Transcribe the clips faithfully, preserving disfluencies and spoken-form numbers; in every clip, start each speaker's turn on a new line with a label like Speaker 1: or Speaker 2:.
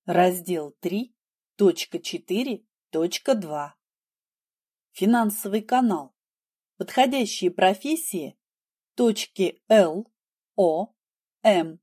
Speaker 1: Раздел три, точка четыре, точка два. Финансовый канал. Подходящие профессии. Точки Л, О, М.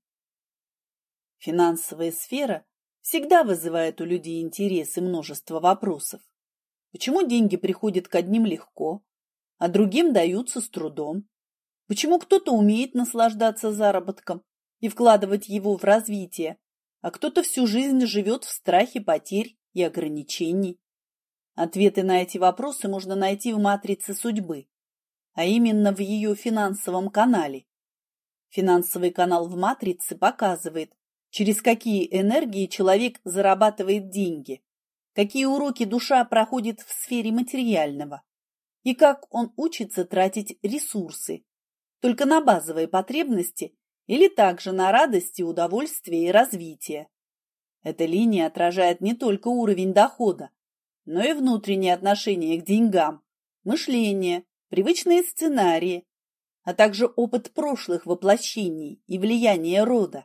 Speaker 1: Финансовая сфера всегда вызывает у людей интерес и множество вопросов. Почему деньги приходят к одним легко, а другим даются с трудом? Почему кто-то умеет наслаждаться заработком и вкладывать его в развитие, а кто-то всю жизнь живет в страхе потерь и ограничений? Ответы на эти вопросы можно найти в матрице судьбы, а именно в ее финансовом канале. Финансовый канал в матрице показывает, через какие энергии человек зарабатывает деньги, какие уроки душа проходит в сфере материального и как он учится тратить ресурсы только на базовые потребности или также на радости, удовольствие и развитие. Эта линия отражает не только уровень дохода, но и внутреннее отношение к деньгам, мышление, привычные сценарии, а также опыт прошлых воплощений и влияние рода.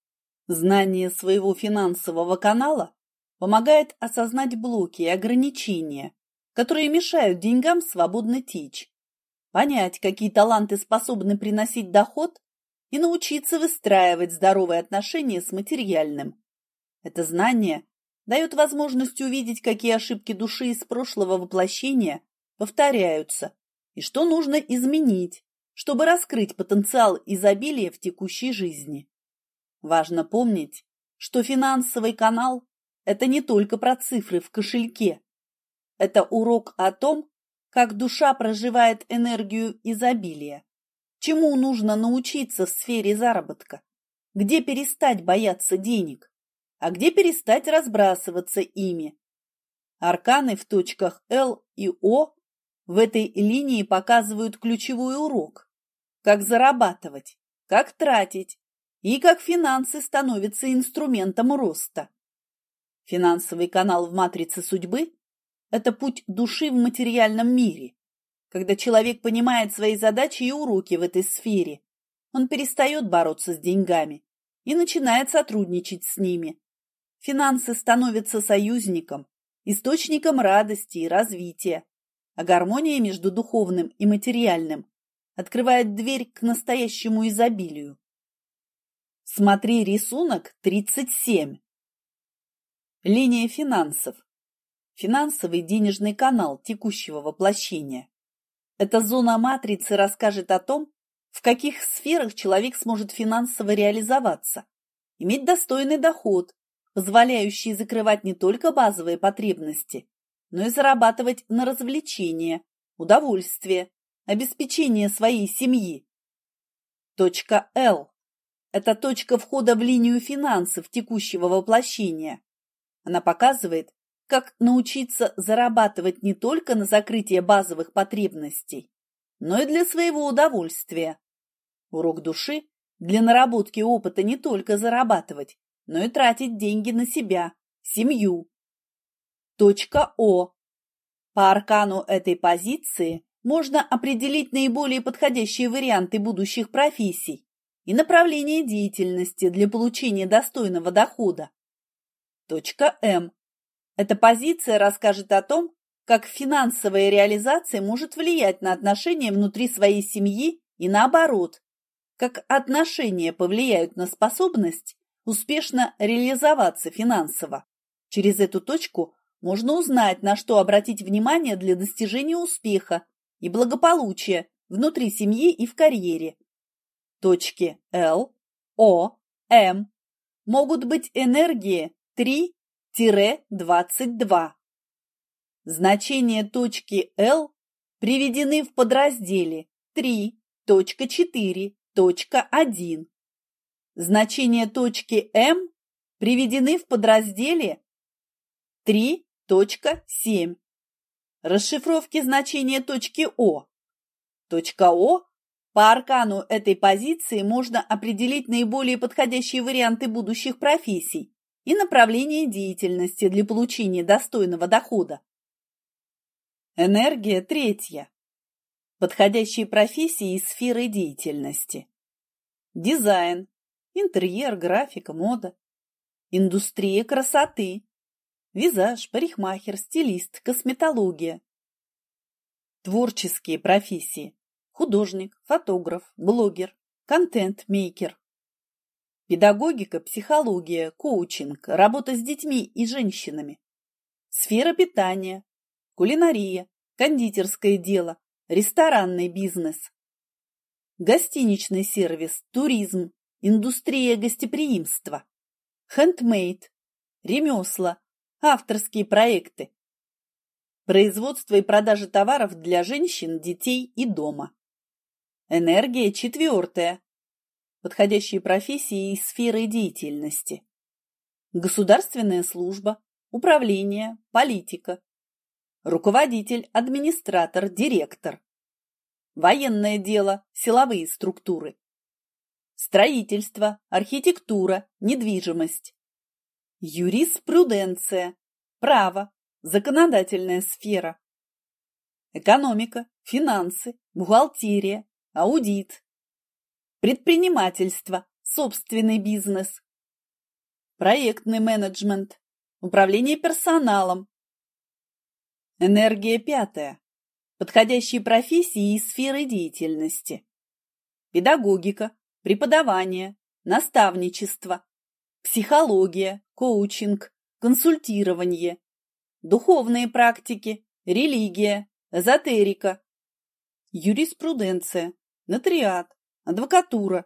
Speaker 1: Знание своего финансового канала помогает осознать блоки и ограничения, которые мешают деньгам свободно течь, понять, какие таланты способны приносить доход, и научиться выстраивать здоровые отношения с материальным. Это знание дает возможность увидеть, какие ошибки души из прошлого воплощения повторяются и что нужно изменить, чтобы раскрыть потенциал изобилия в текущей жизни. Важно помнить, что финансовый канал – это не только про цифры в кошельке. Это урок о том, как душа проживает энергию изобилия, чему нужно научиться в сфере заработка, где перестать бояться денег, а где перестать разбрасываться ими. Арканы в точках Л и О в этой линии показывают ключевой урок, как зарабатывать, как тратить и как финансы становятся инструментом роста. Финансовый канал в матрице судьбы – это путь души в материальном мире. Когда человек понимает свои задачи и уроки в этой сфере, он перестает бороться с деньгами и начинает сотрудничать с ними. Финансы становятся союзником, источником радости и развития, а гармония между духовным и материальным открывает дверь к настоящему изобилию. Смотри рисунок тридцать семь. Линия финансов. Финансовый денежный канал текущего воплощения. Эта зона матрицы расскажет о том, в каких сферах человек сможет финансово реализоваться, иметь достойный доход, позволяющий закрывать не только базовые потребности, но и зарабатывать на развлечения, удовольствие, обеспечение своей семьи. Точка Л – это точка входа в линию финансов текущего воплощения. Она показывает, как научиться зарабатывать не только на закрытие базовых потребностей, но и для своего удовольствия. Урок души для наработки опыта не только зарабатывать, но и тратить деньги на себя, семью. Точка О. По аркану этой позиции можно определить наиболее подходящие варианты будущих профессий и направления деятельности для получения достойного дохода. Точка М. Эта позиция расскажет о том, как финансовая реализация может влиять на отношения внутри своей семьи и наоборот, как отношения повлияют на способность успешно реализоваться финансово. Через эту точку можно узнать, на что обратить внимание для достижения успеха и благополучия внутри семьи и в карьере. Точки Л, О, М могут быть энергии три двадцать два. Значения точки Л приведены в подразделе три точка четыре точка один. Значения точки М приведены в подразделе три точка семь. Расшифровки значения точки О. Точка О. По аркану этой позиции можно определить наиболее подходящие варианты будущих профессий и направления деятельности для получения достойного дохода. Энергия третья. Подходящие профессии и сферы деятельности. Дизайн, интерьер, графика, мода. Индустрия красоты. Визаж, парикмахер, стилист, косметология. Творческие профессии. Художник, фотограф, блогер, контент-мейкер. Педагогика, психология, коучинг, работа с детьми и женщинами. Сфера питания, кулинария, кондитерское дело, ресторанный бизнес. Гостиничный сервис, туризм, индустрия гостеприимства. Хендмейд, ремесла, авторские проекты. Производство и продажа товаров для женщин, детей и дома. Энергия четвертая. Подходящие профессии и сферы деятельности. Государственная служба, управление, политика. Руководитель, администратор, директор. Военное дело, силовые структуры. Строительство, архитектура, недвижимость. Юриспруденция, право, законодательная сфера. Экономика, финансы, бухгалтерия, аудит. Предпринимательство, собственный бизнес. Проектный менеджмент, управление персоналом. Энергия пятая. Подходящие профессии и сферы деятельности. Педагогика, преподавание, наставничество, психология, коучинг, консультирование, духовные практики, религия, эзотерика, юриспруденция, нотариат, адвокатура,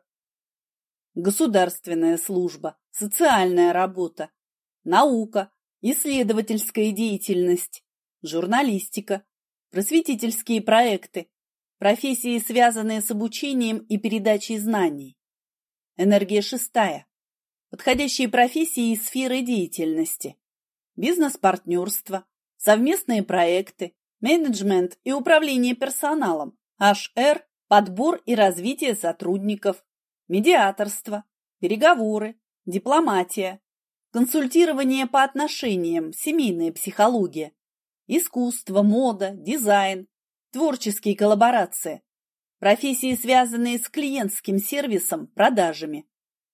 Speaker 1: государственная служба, социальная работа, наука, исследовательская деятельность, журналистика, просветительские проекты, профессии, связанные с обучением и передачей знаний. Энергия шестая. Подходящие профессии и сферы деятельности. Бизнес-партнерство, совместные проекты, менеджмент и управление персоналом, эйч ар, подбор и развитие сотрудников, медиаторство, переговоры, дипломатия, консультирование по отношениям, семейная психология, искусство, мода, дизайн, творческие коллаборации, профессии, связанные с клиентским сервисом, продажами,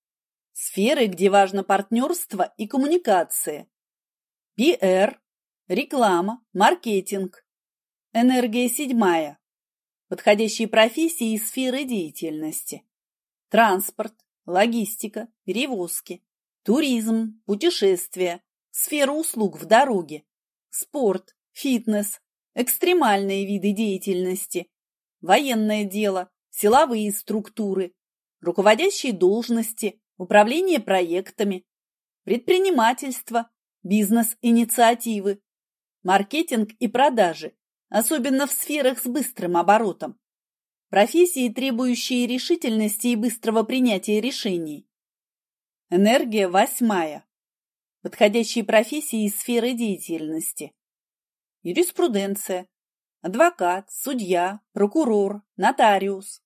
Speaker 1: сферы, где важно партнерство и коммуникации, пи ар, реклама, маркетинг. Энергия седьмая. Подходящие профессии и сферы деятельности. Транспорт, логистика, перевозки, туризм, путешествия, сфера услуг в дороге, спорт, фитнес, экстремальные виды деятельности, военное дело, силовые структуры, руководящие должности, управление проектами, предпринимательство, бизнес-инициативы, маркетинг и продажи, особенно в сферах с быстрым оборотом, профессии, требующие решительности и быстрого принятия решений. Энергия восьмая. Подходящие профессии и сферы деятельности. Юриспруденция, адвокат, судья, прокурор, нотариус.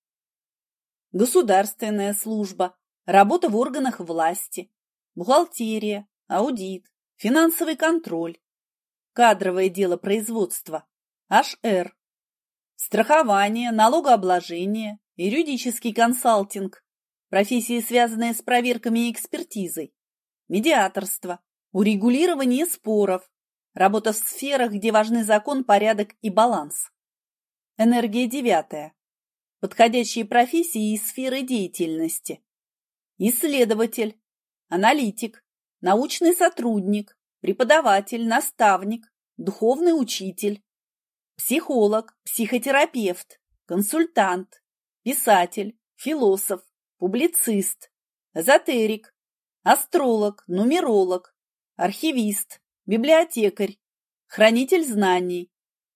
Speaker 1: Государственная служба, работа в органах власти, бухгалтерия, аудит, финансовый контроль, кадровое дело производства, эйч ар, страхование, налогообложение, юридический консалтинг, профессии, связанные с проверками и экспертизой, медиаторство, урегулирование споров, работа в сферах, где важны закон, порядок и баланс. Энергия девятая. Подходящие профессии и сферы деятельности. Исследователь, аналитик, научный сотрудник, преподаватель, наставник, духовный учитель, психолог, психотерапевт, консультант, писатель, философ, публицист, эзотерик, астролог, нумеролог, архивист, библиотекарь, хранитель знаний,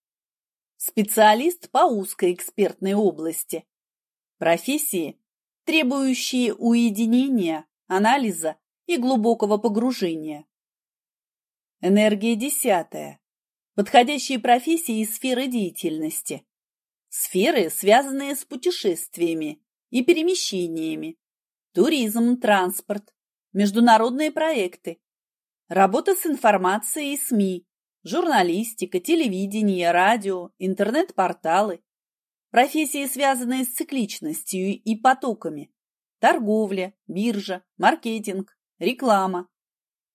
Speaker 1: специалист по узкой экспертной области, профессии, требующие уединения, анализа и глубокого погружения. Энергия десятая. Подходящие профессии и сферы деятельности. Сферы, связанные с путешествиями и перемещениями, туризм, транспорт, международные проекты, работа с информацией и СМИ, журналистика, телевидение, радио, интернет-порталы, профессии, связанные с цикличностью и потоками, торговля, биржа, маркетинг, реклама,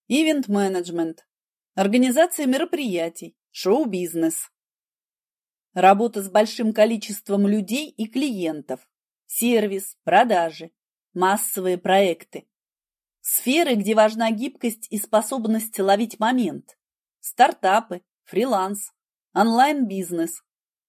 Speaker 1: ивент-менеджмент, организация мероприятий, шоу-бизнес. Работа с большим количеством людей и клиентов, сервис, продажи, массовые проекты. Сферы, где важна гибкость и способность ловить момент. Стартапы, фриланс, онлайн-бизнес.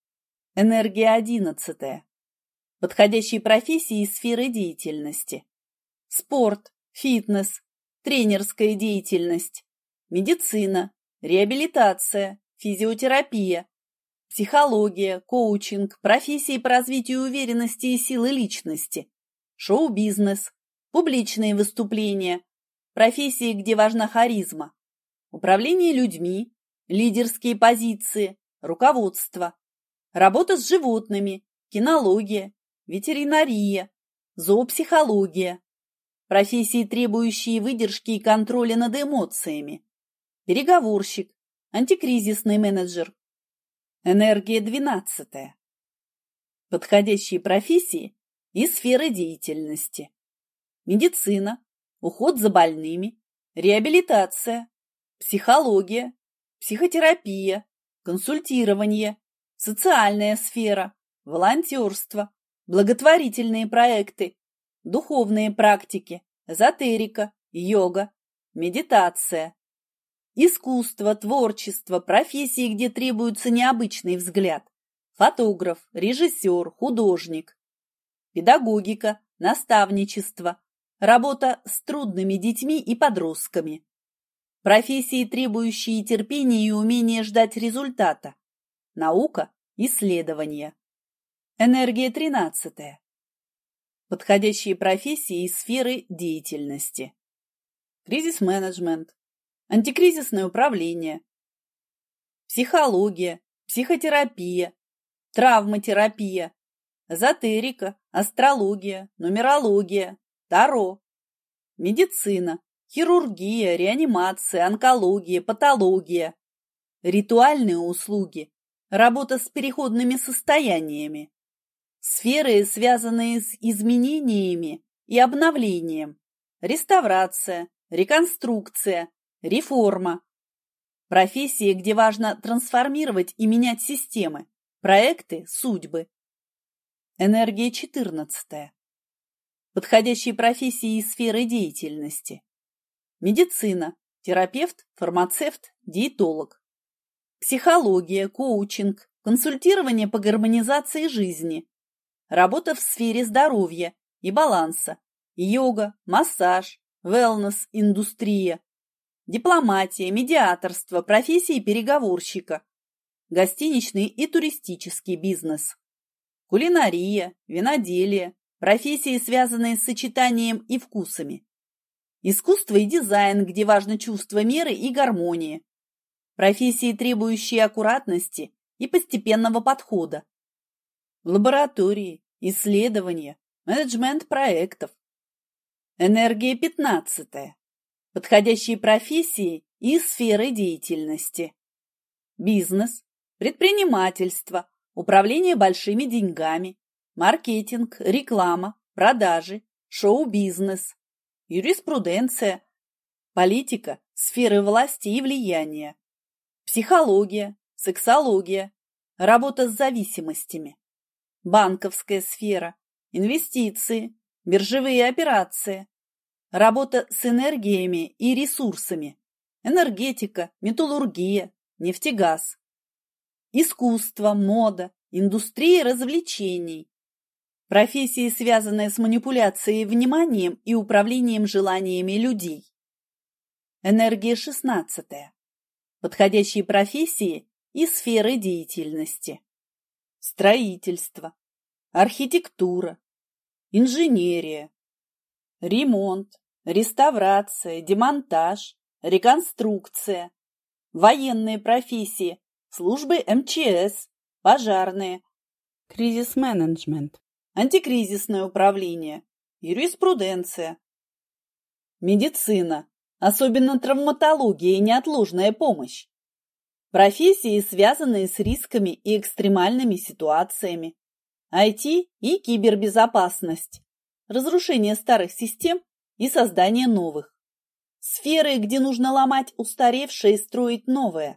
Speaker 1: Энергия одиннадцатая. Подходящие профессии и сферы деятельности. Спорт, фитнес, тренерская деятельность, медицина, реабилитация, физиотерапия, психология, коучинг, профессии по развитию уверенности и силы личности, шоу-бизнес, публичные выступления, профессии, где важна харизма, управление людьми, лидерские позиции, руководство, работа с животными, кинология, ветеринария, зоопсихология, профессии, требующие выдержки и контроля над эмоциями, переговорщик, антикризисный менеджер. Энергия двенадцатая. Подходящие профессии и сферы деятельности. Медицина, уход за больными, реабилитация, психология, психотерапия, консультирование, социальная сфера, волонтерство, благотворительные проекты, духовные практики, эзотерика, йога, медитация, искусство, творчество, профессии, где требуется необычный взгляд, фотограф, режиссер, художник, педагогика, наставничество, работа с трудными детьми и подростками, профессии, требующие терпения и умения ждать результата, наука, исследования. Энергия тринадцатая. Подходящие профессии и сферы деятельности. Кризис-менеджмент, антикризисное управление, психология, психотерапия, травматерапия, эзотерика, астрология, нумерология, таро, медицина, хирургия, реанимация, онкология, патология, ритуальные услуги, работа с переходными состояниями, сферы, связанные с изменениями и обновлением, реставрация, реконструкция, реформа, профессии, где важно трансформировать и менять системы, проекты, судьбы. Энергия четырнадцатая. Подходящие профессии и сферы деятельности. Медицина, терапевт, фармацевт, диетолог. Психология, коучинг, консультирование по гармонизации жизни. Работа в сфере здоровья и баланса, йога, массаж, wellness, индустрия, дипломатия, медиаторство, профессии переговорщика, гостиничный и туристический бизнес, кулинария, виноделие, профессии, связанные с сочетанием и вкусами, искусство и дизайн, где важно чувство меры и гармонии, профессии, требующие аккуратности и постепенного подхода, лаборатории, исследования, менеджмент проектов. Энергия пятнадцатая. Подходящие профессии и сферы деятельности. Бизнес, предпринимательство, управление большими деньгами, маркетинг, реклама, продажи, шоу-бизнес, юриспруденция, политика, сферы власти и влияния, психология, сексология, работа с зависимостями, банковская сфера, инвестиции, биржевые операции, работа с энергиями и ресурсами, энергетика, металлургия, нефтегаз, искусство, мода, индустрия развлечений, профессии, связанные с манипуляцией вниманием и управлением желаниями людей. Энергия шестнадцатая. Подходящие профессии и сферы деятельности. Строительство, архитектура, инженерия, ремонт, реставрация, демонтаж, реконструкция, военные профессии, службы эм че эс, пожарные, кризис-менеджмент, антикризисное управление, юриспруденция, медицина, особенно травматология и неотложная помощь, профессии, связанные с рисками и экстремальными ситуациями, ай ти и кибербезопасность, разрушение старых систем и создание новых, Сферы, где нужно ломать устаревшее и строить новое.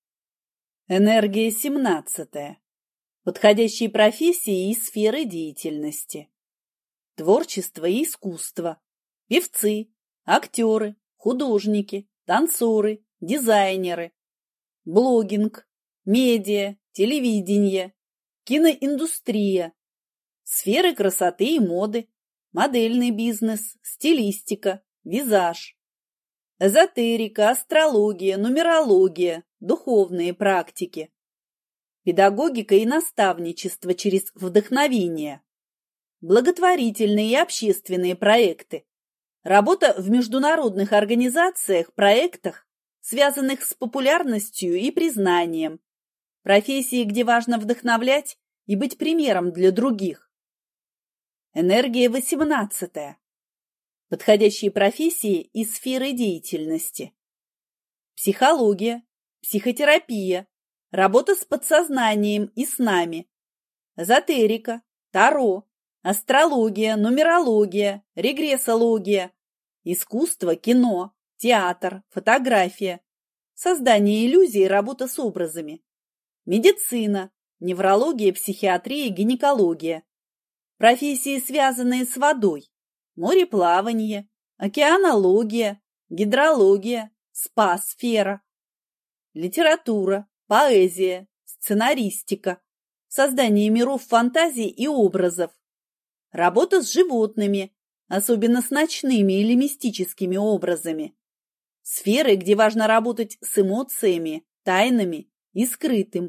Speaker 1: Энергия семнадцатая. Подходящие профессии и сферы деятельности. Творчество и искусство. Певцы, актеры, художники, танцоры, дизайнеры. Блогинг, медиа, телевидение, киноиндустрия. Сферы красоты и моды. Модельный бизнес, стилистика, визаж. Эзотерика, астрология, нумерология, духовные практики. Педагогика и наставничество через вдохновение. Благотворительные и общественные проекты. Работа в международных организациях, проектах, связанных с популярностью и признанием. Профессии, где важно вдохновлять и быть примером для других. Энергия восемнадцатая. Подходящие профессии и сферы деятельности. Психология, психотерапия, работа с подсознанием и снами. Эзотерика, таро, астрология, нумерология, регрессология, искусство, кино, театр, фотография, создание иллюзий и работа с образами. Медицина, неврология, психиатрия, гинекология. Профессии, связанные с водой. Мореплавание, океанология, гидрология, спа-сфера. Литература, поэзия, сценаристика, создание миров фантазий и образов. Работа с животными, особенно с ночными или мистическими образами. Сферы, где важно работать с эмоциями, тайнами и скрытым.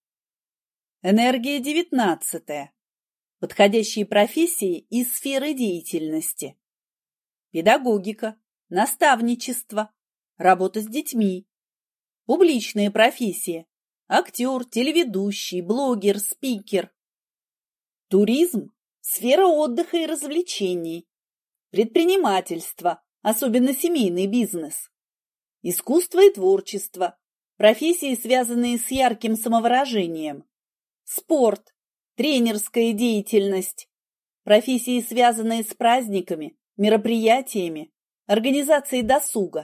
Speaker 1: Энергия девятнадцатая. Подходящие профессии и сферы деятельности. Педагогика, наставничество, работа с детьми. Публичные профессии. Актер, телеведущий, блогер, спикер. Туризм, сфера отдыха и развлечений. Предпринимательство, особенно семейный бизнес. Искусство и творчество, профессии, связанные с ярким самовыражением. Спорт, тренерская деятельность, профессии, связанные с праздниками, мероприятиями, организацией досуга.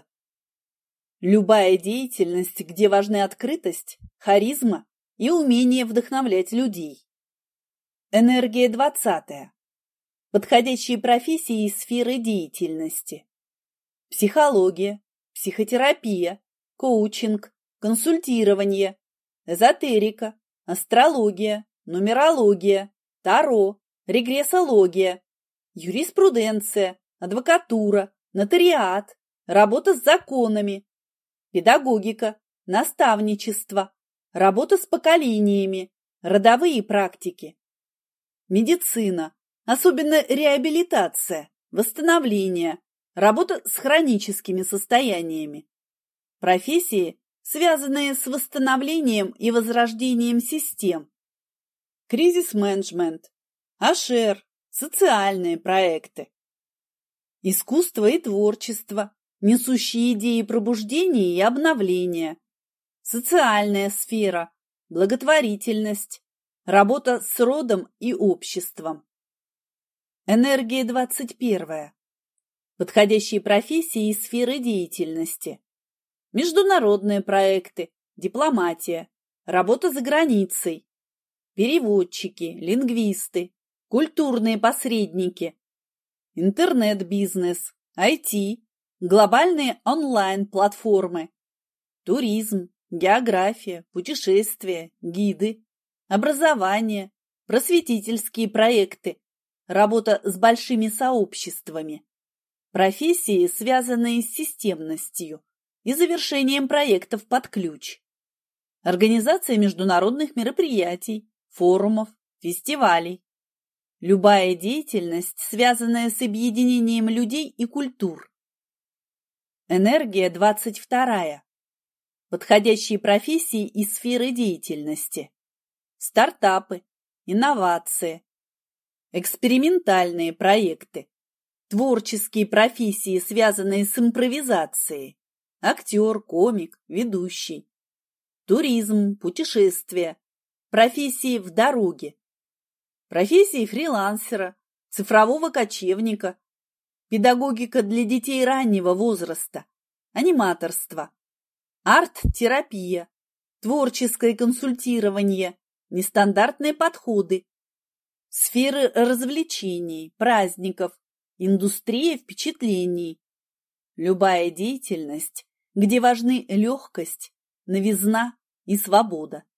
Speaker 1: Любая деятельность, где важны открытость, харизма и умение вдохновлять людей. Энергия двадцатая. Подходящие профессии и сферы деятельности. Психология, психотерапия, коучинг, консультирование, эзотерика, астрология, нумерология, таро, регрессология, юриспруденция, адвокатура, нотариат, работа с законами, педагогика, наставничество, работа с поколениями, родовые практики. Медицина, особенно реабилитация, восстановление, работа с хроническими состояниями. Профессии, связанные с восстановлением и возрождением систем. Кризис-менеджмент, АШЕР, социальные проекты. Искусство и творчество, несущие идеи пробуждения и обновления. Социальная сфера, благотворительность, работа с родом и обществом. Энергия двадцать первая. Подходящие профессии и сферы деятельности. Международные проекты, дипломатия, работа за границей, переводчики, лингвисты, культурные посредники, интернет-бизнес, ай ти, глобальные онлайн-платформы, туризм, география, путешествия, гиды, образование, просветительские проекты, работа с большими сообществами, профессии, связанные с системностью и завершением проектов под ключ, организация международных мероприятий, форумов, фестивалей, любая деятельность, связанная с объединением людей и культур. Энергия двадцать вторая. Подходящие профессии и сферы деятельности. Стартапы, инновации, экспериментальные проекты, творческие профессии, связанные с импровизацией, актер, комик, ведущий, туризм, путешествия, профессии в дороге, профессии фрилансера, цифрового кочевника, педагогика для детей раннего возраста, аниматорство, арт-терапия, творческое консультирование, нестандартные подходы, сферы развлечений, праздников, индустрия впечатлений. Любая деятельность, где важны легкость, новизна и свобода.